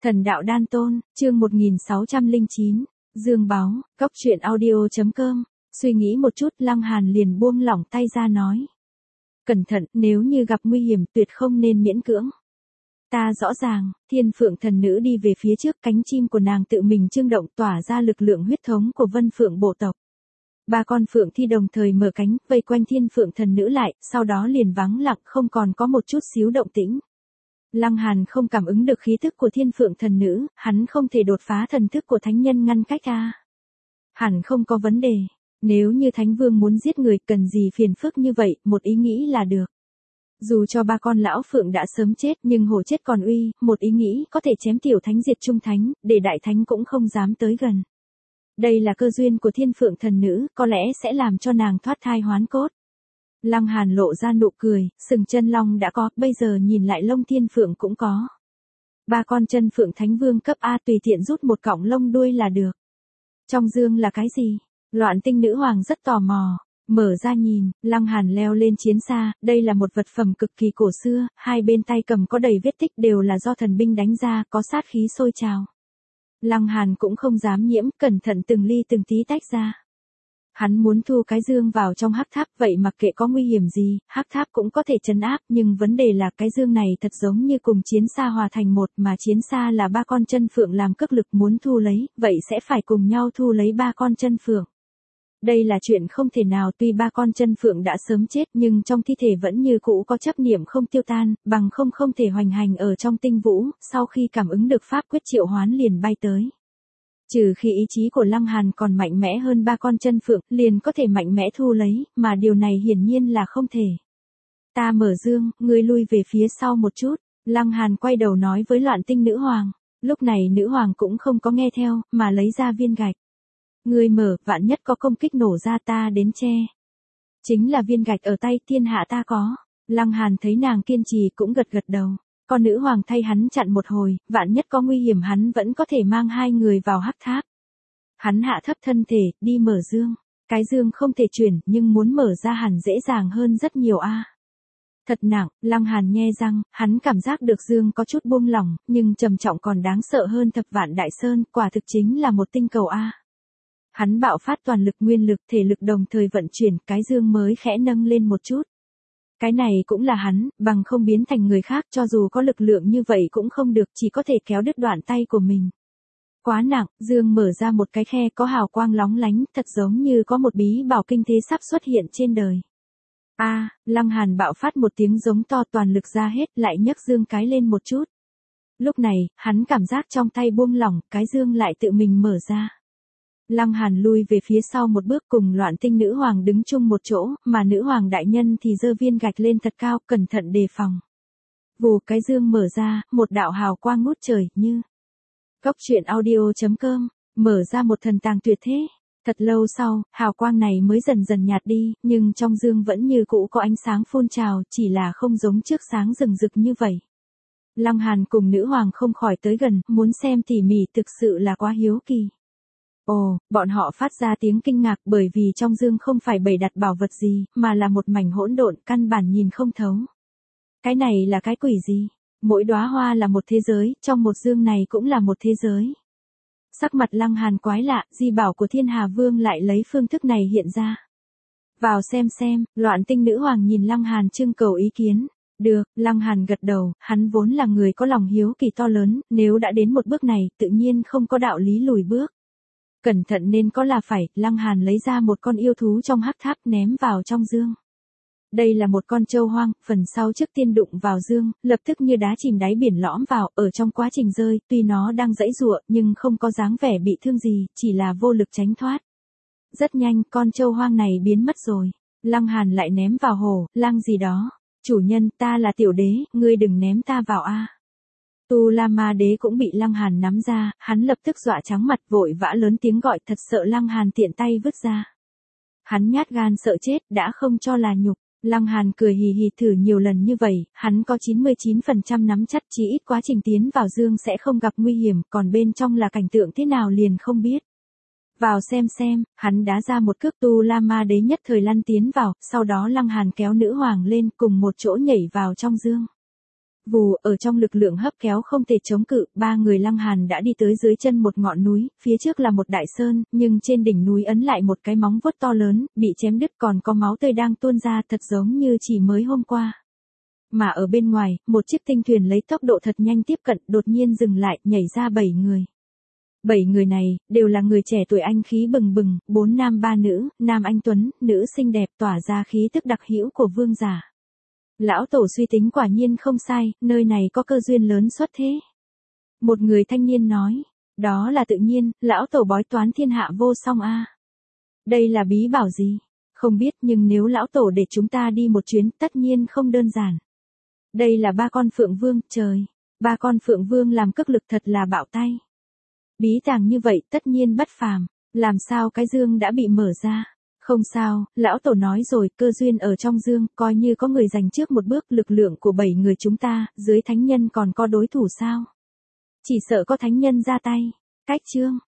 Thần đạo đan tôn, chương 1609, Dương Báu, Cốc truyện audio.com, suy nghĩ một chút Lăng Hàn liền buông lỏng tay ra nói. Cẩn thận, nếu như gặp nguy hiểm tuyệt không nên miễn cưỡng. Ta rõ ràng, Thiên Phượng thần nữ đi về phía trước, cánh chim của nàng tự mình chưng động tỏa ra lực lượng huyết thống của Vân Phượng bộ tộc. Ba con phượng thi đồng thời mở cánh, vây quanh Thiên Phượng thần nữ lại, sau đó liền vắng lặng không còn có một chút xíu động tĩnh. Lăng Hàn không cảm ứng được khí thức của Thiên Phượng thần nữ, hắn không thể đột phá thần thức của thánh nhân ngăn cách a. Hẳn không có vấn đề, nếu như thánh vương muốn giết người cần gì phiền phức như vậy, một ý nghĩ là được. Dù cho ba con lão phượng đã sớm chết nhưng hổ chết còn uy, một ý nghĩ có thể chém tiểu thánh diệt trung thánh, để đại thánh cũng không dám tới gần. Đây là cơ duyên của Thiên Phượng thần nữ, có lẽ sẽ làm cho nàng thoát thai hoán cốt. Lăng Hàn lộ ra nụ cười, sừng chân long đã có, bây giờ nhìn lại lông thiên phượng cũng có. Ba con chân phượng thánh vương cấp A tùy tiện rút một cọng lông đuôi là được. Trong dương là cái gì? Loạn tinh nữ hoàng rất tò mò. Mở ra nhìn, Lăng Hàn leo lên chiến xa, đây là một vật phẩm cực kỳ cổ xưa, hai bên tay cầm có đầy vết tích đều là do thần binh đánh ra, có sát khí sôi trào. Lăng Hàn cũng không dám nhiễm, cẩn thận từng ly từng tí tách ra. Hắn muốn thu cái dương vào trong hắc tháp, vậy mặc kệ có nguy hiểm gì, hắc tháp cũng có thể trấn áp, nhưng vấn đề là cái dương này thật giống như cùng chiến xa hòa thành một, mà chiến xa là ba con chân phượng làm cước lực, muốn thu lấy, vậy sẽ phải cùng nhau thu lấy ba con chân phượng. Đây là chuyện không thể nào, tuy ba con chân phượng đã sớm chết nhưng trong thi thể vẫn như cũ có chấp niệm không tiêu tan, bằng không thể hoành hành ở trong tinh vũ, sau khi cảm ứng được pháp quyết triệu hoán liền bay tới. Trừ khi ý chí của Lăng Hàn còn mạnh mẽ hơn ba con chân phượng, liền có thể mạnh mẽ thu lấy, mà điều này hiển nhiên là không thể. Ta mở dương, ngươi lui về phía sau một chút, Lăng Hàn quay đầu nói với Loạn tinh nữ hoàng. Lúc này nữ hoàng cũng không có nghe theo, mà lấy ra viên gạch. Ngươi mở, vạn nhất có công kích nổ ra ta đến che. Chính là viên gạch ở tay, thiên hạ ta có. Lăng Hàn thấy nàng kiên trì cũng gật gật đầu. Con nữ hoàng thay hắn chặn một hồi, vạn nhất có nguy hiểm hắn vẫn có thể mang hai người vào hắc tháp. Hắn hạ thấp thân thể, đi mở dương. Cái dương không thể chuyển, nhưng muốn mở ra hẳn dễ dàng hơn rất nhiều a. Thật nặng, Lăng Hàn nhe răng, hắn cảm giác được dương có chút buông lỏng, nhưng trầm trọng còn đáng sợ hơn thập vạn đại sơn, quả thực chính là một tinh cầu a. Hắn bạo phát toàn lực nguyên lực, thể lực đồng thời vận chuyển, cái dương mới khẽ nâng lên một chút. Cái này cũng là hắn, bằng không biến thành người khác, cho dù có lực lượng như vậy cũng không được, chỉ có thể kéo đứt đoạn tay của mình. Quá nặng, dương mở ra một cái khe có hào quang lóng lánh, thật giống như có một bí bảo kinh thế sắp xuất hiện trên đời. Lăng Hàn bạo phát một tiếng giống to, toàn lực ra hết, lại nhấc dương cái lên một chút. Lúc này, hắn cảm giác trong tay buông lỏng, cái dương lại tự mình mở ra. Lăng Hàn lui về phía sau một bước, cùng Loạn tinh nữ hoàng đứng chung một chỗ, mà nữ hoàng đại nhân thì giơ viên gạch lên thật cao, cẩn thận đề phòng. Vù, cái dương mở ra, một đạo hào quang ngút trời, như Cốc truyện audio.com, mở ra một thần tàng tuyệt thế. Thật lâu sau, hào quang này mới dần dần nhạt đi, nhưng trong dương vẫn như cũ có ánh sáng phun trào, chỉ là không giống trước sáng rừng rực như vậy. Lăng Hàn cùng nữ hoàng không khỏi tới gần, muốn xem tỉ mỉ, thực sự là quá hiếu kỳ. Ồ, bọn họ phát ra tiếng kinh ngạc bởi vì trong dương không phải bày đặt bảo vật gì, mà là một mảnh hỗn độn, căn bản nhìn không thấu. Cái này là cái quỷ gì? Mỗi đóa hoa là một thế giới, trong một dương này cũng là một thế giới. Sắc mặt Lăng Hàn quái lạ, di bảo của Thiên Hà Vương lại lấy phương thức này hiện ra. Vào xem, Loạn tinh nữ hoàng nhìn Lăng Hàn trưng cầu ý kiến. Được, Lăng Hàn gật đầu, hắn vốn là người có lòng hiếu kỳ to lớn, nếu đã đến một bước này, tự nhiên không có đạo lý lùi bước. Cẩn thận nên có là phải, Lăng Hàn lấy ra một con yêu thú trong hắc tháp ném vào trong dương. Đây là một con trâu hoang, phần sau trước tiên đụng vào dương, lập tức như đá chìm đáy biển lõm vào, ở trong quá trình rơi, tuy nó đang giãy giụa nhưng không có dáng vẻ bị thương gì, chỉ là vô lực tránh thoát. Rất nhanh, con trâu hoang này biến mất rồi. Lăng Hàn lại ném vào hồ, lang gì đó. Chủ nhân, ta là tiểu đế, ngươi đừng ném ta vào a. Tu La Ma Đế cũng bị Lăng Hàn nắm ra, hắn lập tức dọa trắng mặt, vội vã lớn tiếng gọi, thật sợ Lăng Hàn tiện tay vứt ra. Hắn nhát gan sợ chết, đã không cho là nhục. Lăng Hàn cười hì hì, thử nhiều lần như vậy, hắn có 99% nắm chắc chí ít quá trình tiến vào dương sẽ không gặp nguy hiểm, còn bên trong là cảnh tượng thế nào liền không biết. Vào xem, hắn đá ra một cước, Tu La Ma Đế nhất thời lăn tiến vào, sau đó Lăng Hàn kéo nữ hoàng lên cùng một chỗ nhảy vào trong dương. Vù, ở trong lực lượng hấp kéo không thể chống cự, ba người Lăng Hàn đã đi tới dưới chân một ngọn núi, phía trước là một đại sơn, nhưng trên đỉnh núi ấn lại một cái móng vuốt to lớn, bị chém đứt còn có máu tươi đang tuôn ra thật giống như chỉ mới hôm qua. Mà ở bên ngoài, một chiếc tinh thuyền lấy tốc độ thật nhanh tiếp cận, đột nhiên dừng lại, nhảy ra 7 người. 7 người này, đều là người trẻ tuổi anh khí bừng bừng, 4 nam 3 nữ, nam anh tuấn, nữ xinh đẹp tỏa ra khí tức đặc hữu của vương giả. Lão tổ suy tính quả nhiên không sai, nơi này có cơ duyên lớn xuất thế. Một người thanh niên nói, đó là tự nhiên, lão tổ bói toán thiên hạ vô song a. Đây là bí bảo gì? Không biết nhưng nếu lão tổ để chúng ta đi một chuyến tất nhiên không đơn giản. Đây là ba con phượng vương, trời, ba con phượng vương làm cước lực thật là bạo tay. Bí tàng như vậy tất nhiên bất phàm, làm sao cái dương đã bị mở ra? Không sao, lão tổ nói rồi, cơ duyên ở trong dương, coi như có người giành trước một bước, lực lượng của 7 người chúng ta, dưới thánh nhân còn có đối thủ sao? Chỉ sợ có thánh nhân ra tay. Cách chương